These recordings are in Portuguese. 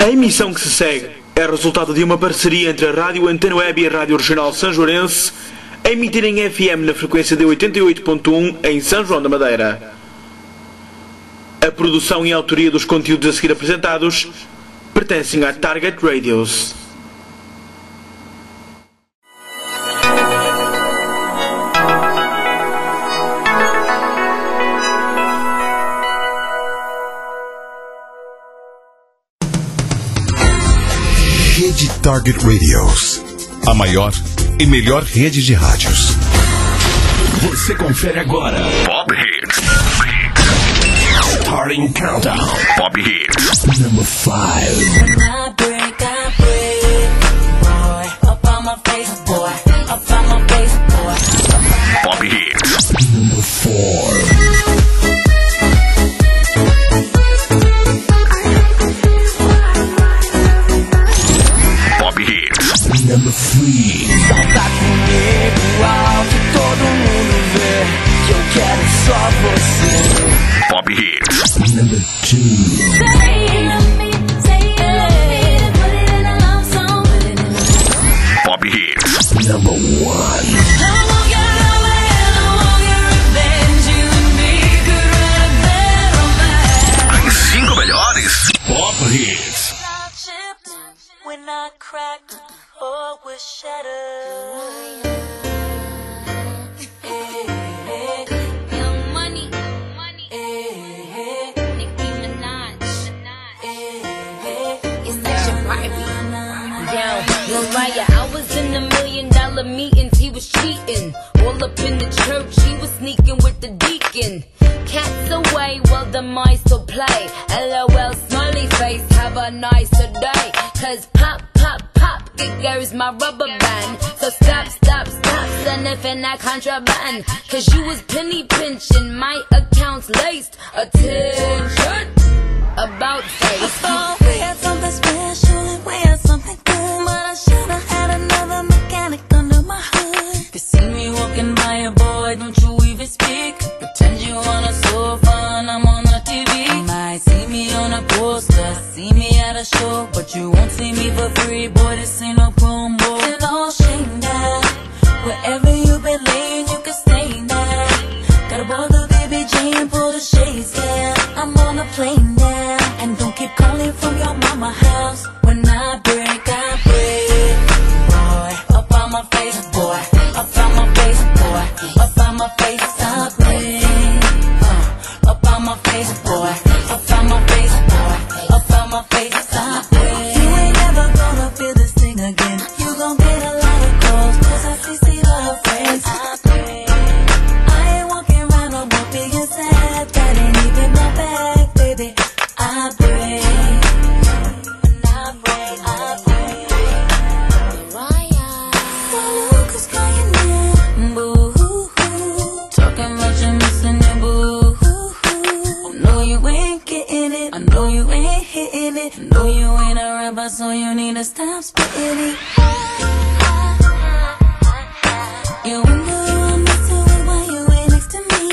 A emissão que se segue é resultado de uma parceria entre a Rádio Antena Web e a Rádio Regional Sanjoarense, a emitir em FM na frequência de 88.1 em São João da Madeira. A produção e a autoria dos conteúdos a seguir apresentados pertencem à Target Radios. Rede Target Radios, a maior e melhor rede de rádios. Você confere agora Pop Hits. Starting Countdown. Pop Hits. Number 5. When I break, boy. Up on my face, boy. Up on my face, boy. Pop Hits. Number 4. Number 3. Tá comigo alto, todo mundo vê que eu quero só você. Pop Hits. Number 2. Pop Hits. Number 1. As 5 melhores Pop Hits. When I crack, oh, we're shattered. Young money, Nicki Minaj. It's such a Barbie. Yo, Mariah, I was in $1 million meetings, he was cheating. All up in the church, he was sneaking with the deacon. Cats away while the mice will play. LOL, smiley face, have a nicer day. Cause pop, pop, pop, it goes my rubber band. So stop, stop, stop, sniffing that contraband. Cause you was penny pinching, my account's laced. Attention, about face. I thought we had something special and we had something good, but I should've had another mechanic under my hood. You see me walking by a boy, don't you even speak. Pretend you wanna so fun, I'm on the TV. You might see me on a poster, see me at a show, but you won't see me for free, boy, this ain't no promo. And all shame now, wherever you been laying, you can stay now. Gotta bother baby J and pull the shades down. I'm on a plane now, and don't keep calling from your mama house. When I break, boy. Up on my face, boy. Up on my face, boy. Up on my face, I break. Up on my face, boy. Up on my face, boy. Up on my face, I break. You ain't never gonna feel this thing again. You gon' get a lot of calls, cause I see love friends. I break. I ain't walking around no more being sad. That ain't even my bag, baby. I break. When I break, I break. So Lucas crying now, boo-hoo-hoo. Talking about you missing it, boo-hoo-hoo. I know you ain't getting it, I know you ain't hitting it. I know you ain't a rapper, so you need to stop spitting it. You wonder who I'm messing with while you ain't next to me.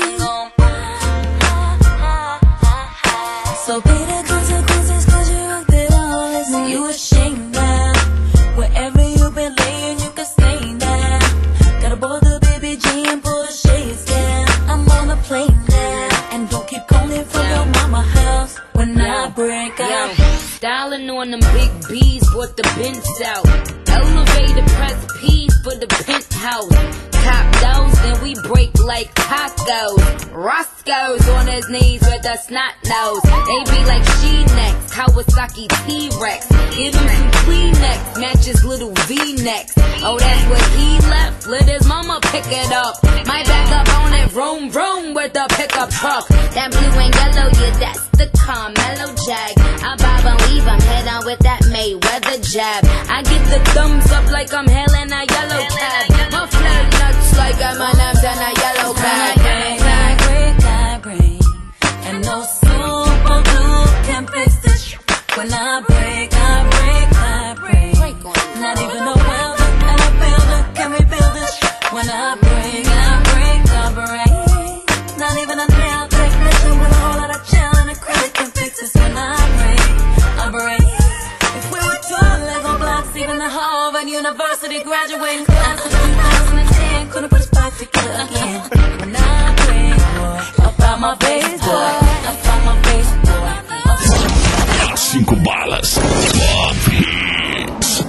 So pay the consequences, cause you rocked it all. Listen, you ashamed now. Wherever you been laying, you can stay now. Gotta bother baby G and pull the shades down. I'm on a plane now, and don't keep calling from your mama house. When I break out, styling on them big B's, brought the Benz out. Elevator press P for the penthouse. Top those, then we break like tacos. Roscoe's on his knees with a snot nose. They be like she next, Kawasaki T-Rex. Give him some Kleenex, matches little V-necks. Oh, that's what he left, let his mama pick it up. Might back up on it, vroom vroom with the pickup truck. That blue and yellow, yeah, that's the Carmelo Jag. I bob and weave, I'm head on with that Mayweather jab. I get the thumbs up like I'm hailing a yellow cab. My flat nuts like I'm an abs and a yellow bag. I break, and no super glue can fix this. When I break, not even a welder and a builder can rebuild this. When I break, not even a nail technician with a whole lot of gel and a credit can fix this. When I break, Howard University graduating class of 2010. Couldn't put his back together again. When I pray, boy, up out my face, boy, up out my face, boy. 5 balas. Pop Hits.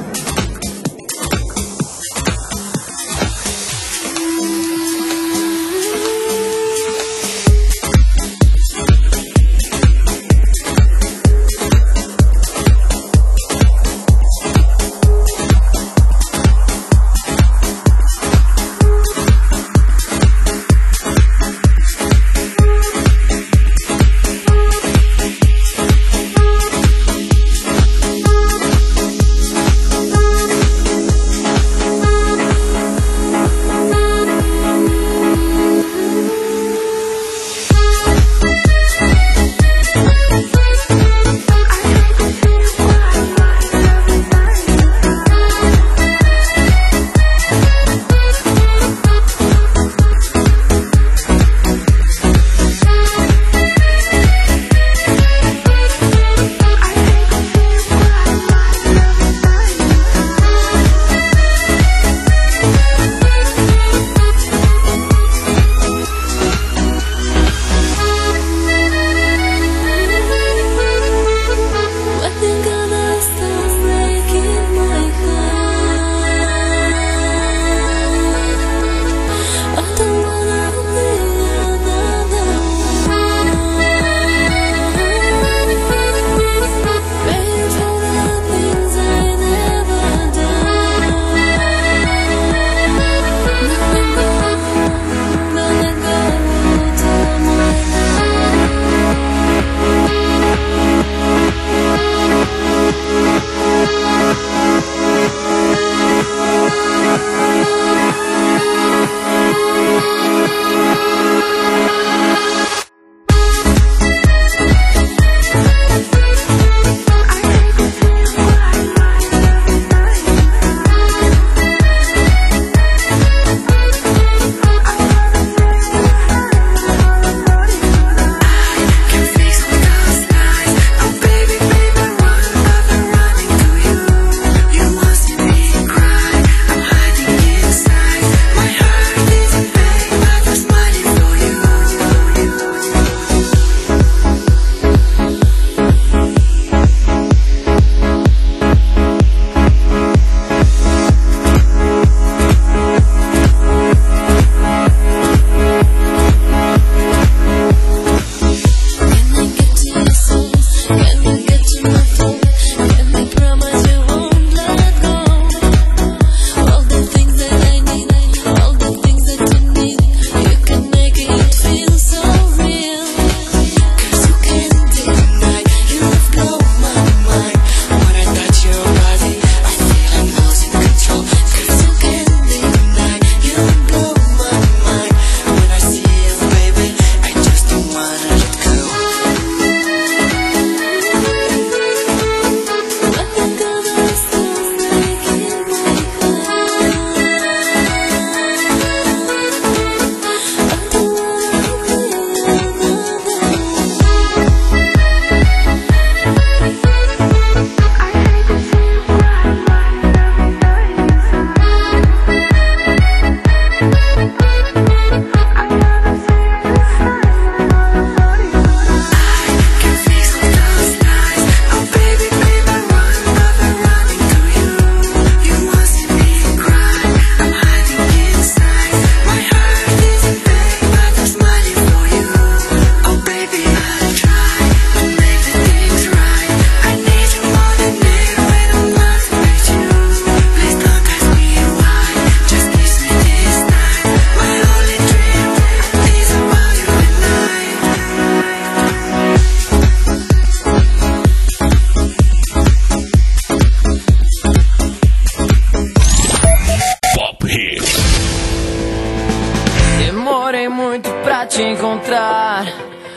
te encontrar.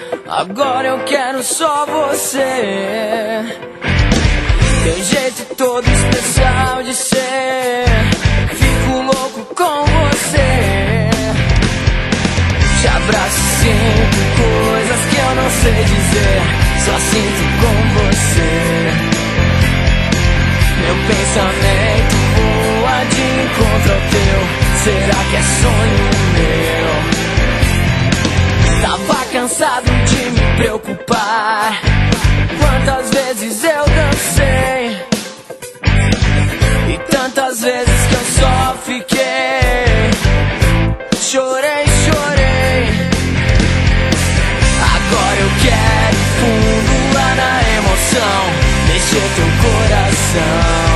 Agora eu quero só você. Tem jeito todo especial de ser. Fico louco com você. Te abraço e sinto coisas que eu não sei dizer. Só sinto com você. Meu pensamento voa. vezes eu dancei, e tantas vezes que eu só fiquei. Chorei, chorei. Agora eu quero fundo lá na emoção, mexer teu coração.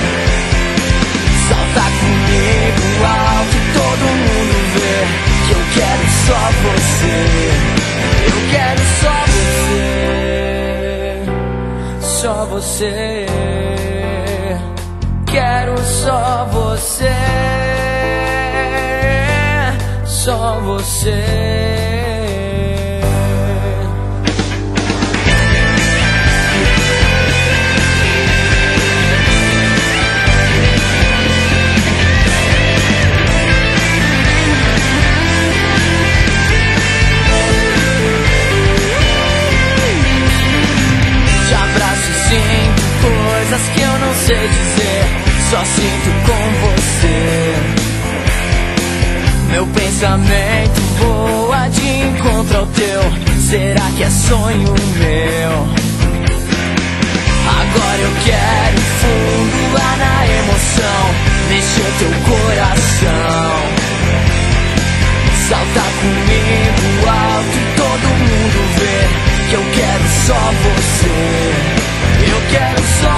Salta comigo alto, todo mundo vê que eu quero só você. Eu quero só você, só você. Quero só você, só você. Te abraço e sinto coisas que eu não sei dizer, só sinto com você. Meu pensamento voa de encontro ao teu. Será que é sonho meu? Agora eu quero fundo lá na emoção, mexer teu coração. Salta comigo alto e todo mundo vê que eu quero só você. Eu quero só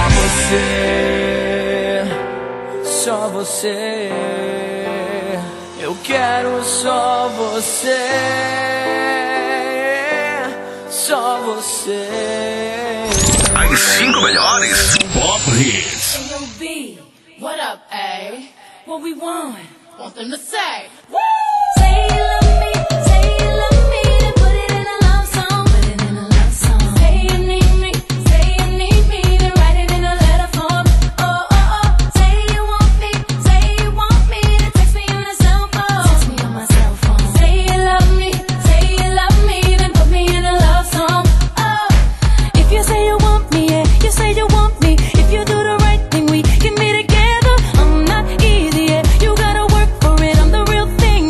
você, só você. Eu quero só você, só você. As 5 melhores Pop Hits. B, what up, A? What we want them to say. Woo! Say you love me, then put it in a love song. Put it in a love song. Say you need me, then write it in a letter form. Oh, oh, oh. Say you want me, then text me on a cell phone. Text me on my cell phone. Say you love me, then put me in a love song. Oh, if you say you want me, yeah, you say you want me. If you do the right thing, we can be together. I'm not easy, yeah, you gotta work for it. I'm the real thing.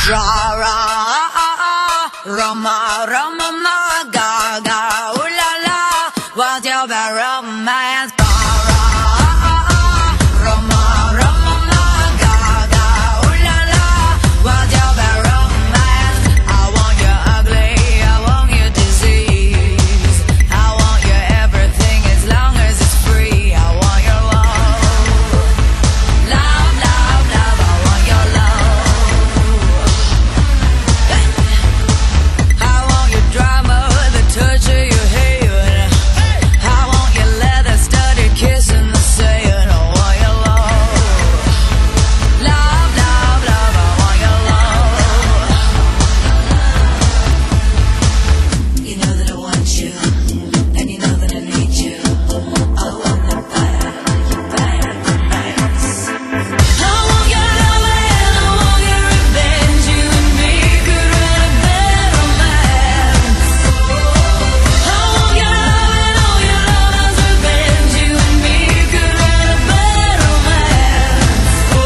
hits. Roma, Roma, ma, ga, ga, ooh la la, what's your bad romance? Roma, Roma, ma, ga, ga, ooh la la, what's your bad romance? I want you ugly, I want you disease, I want you everything as long as it's free. I want your love, love, love, love, I want your love. I want your drama, the touch of your hair. I want your leather studded kiss in the sand. I want your love, love, love, love, I want your love. You know that I want you, and you know that I need you. I want the bad romance. I want your love and I want your revenge. You and me could write a bad romance. I want your love and all your love's revenge. You and me could write a bad romance.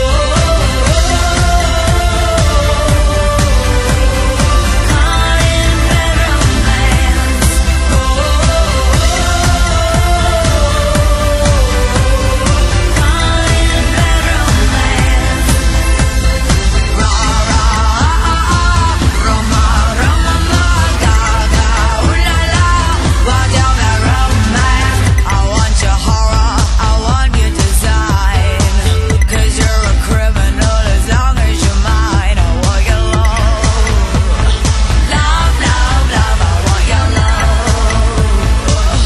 I want your horror, I want your design, 'cause you're a criminal as long as you're mine. I want your love, love, love, love, I want your love.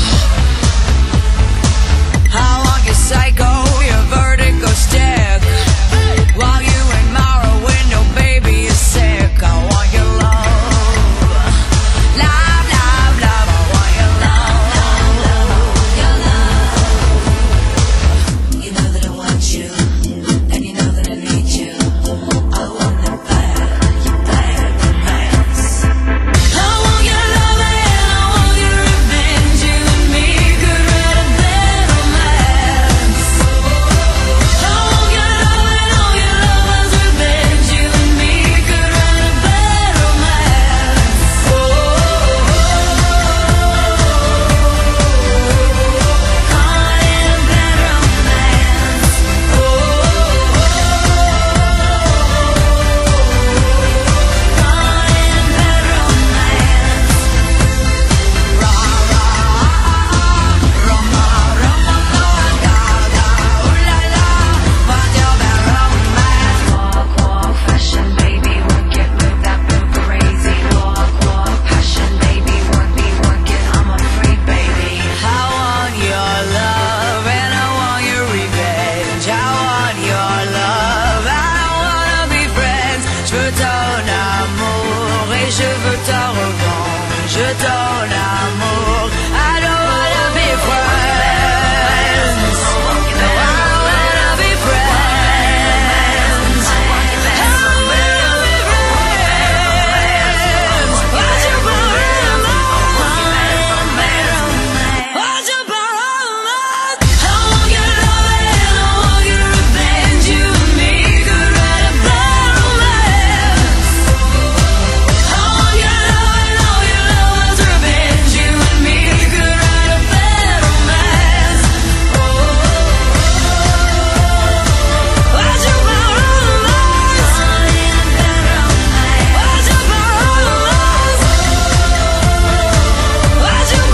I want your psycho, your vertigo stick, while you admire a window, baby, you're sick. I want your love, love, love, love, I want your love, your love. You know that I want you, and you know that I need you. I want the bad romance. I want your love and I want your revenge. You and me could write a bad romance. I want your love and all your love's revenge. You and me could write a bad romance. Caught in a bad romance. Je donne amour, I don't wanna be friends. I wanna be friends. I wanna be friends. What's your problem? What's your problem? I want your love and I want your revenge. You and me could write a bad romance. I want your love and all your love's revenge. You and me could write a bad romance. What's your problem? What's your problem? What's your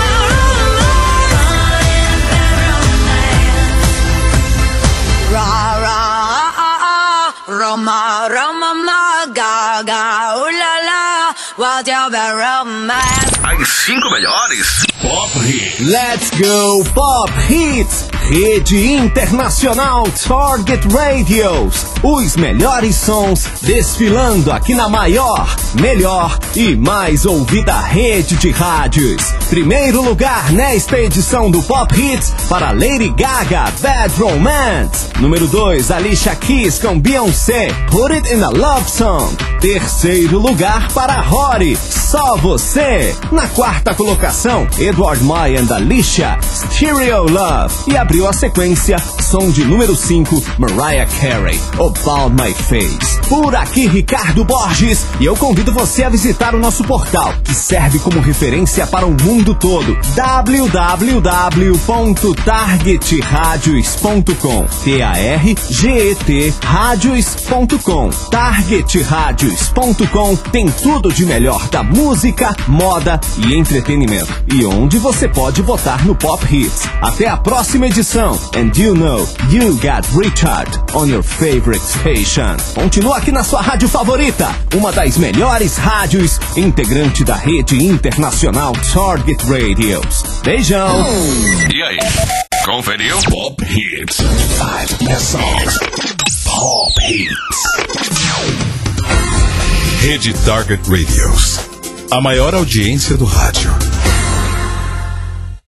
problem? Ra ra Roma, Roma, ma, ga, ga, ooh la la, what's your bad romance? As 5 melhores. Pop Hits. Let's go Pop Hits, Rede Internacional Target Radios. Os melhores sons desfilando aqui na maior, melhor e mais ouvida rede de rádios. Primeiro lugar nesta edição do Pop Hits para Lady Gaga, Bad Romance. Número 2, Alicia Keys com Beyoncé, Put It in a Love Song. Terceiro lugar para Rory, Só Você. Na quarta colocação, Edward Maia and Alicia, Stereo Love. E abriu a sequência, som de número 5, Mariah Carey, About My Face. Por aqui, Ricardo Borges, e eu convido você a visitar o nosso portal, que serve como referência para o mundo todo, www.targetradios.com, TARGET radios.com. Targetradios.com tem tudo de melhor da música, moda e entretenimento, e onde você pode votar no Pop Hits. Até a próxima edição. And you know, you got Richard on your favorite station. Continua aqui na sua rádio favorita, uma das melhores rádios, integrante da rede internacional Target Radios. Beijão! E aí, conferiu? Pop Hits. 5 best songs. Pop Hits. Rede Target Radios. A maior audiência do rádio.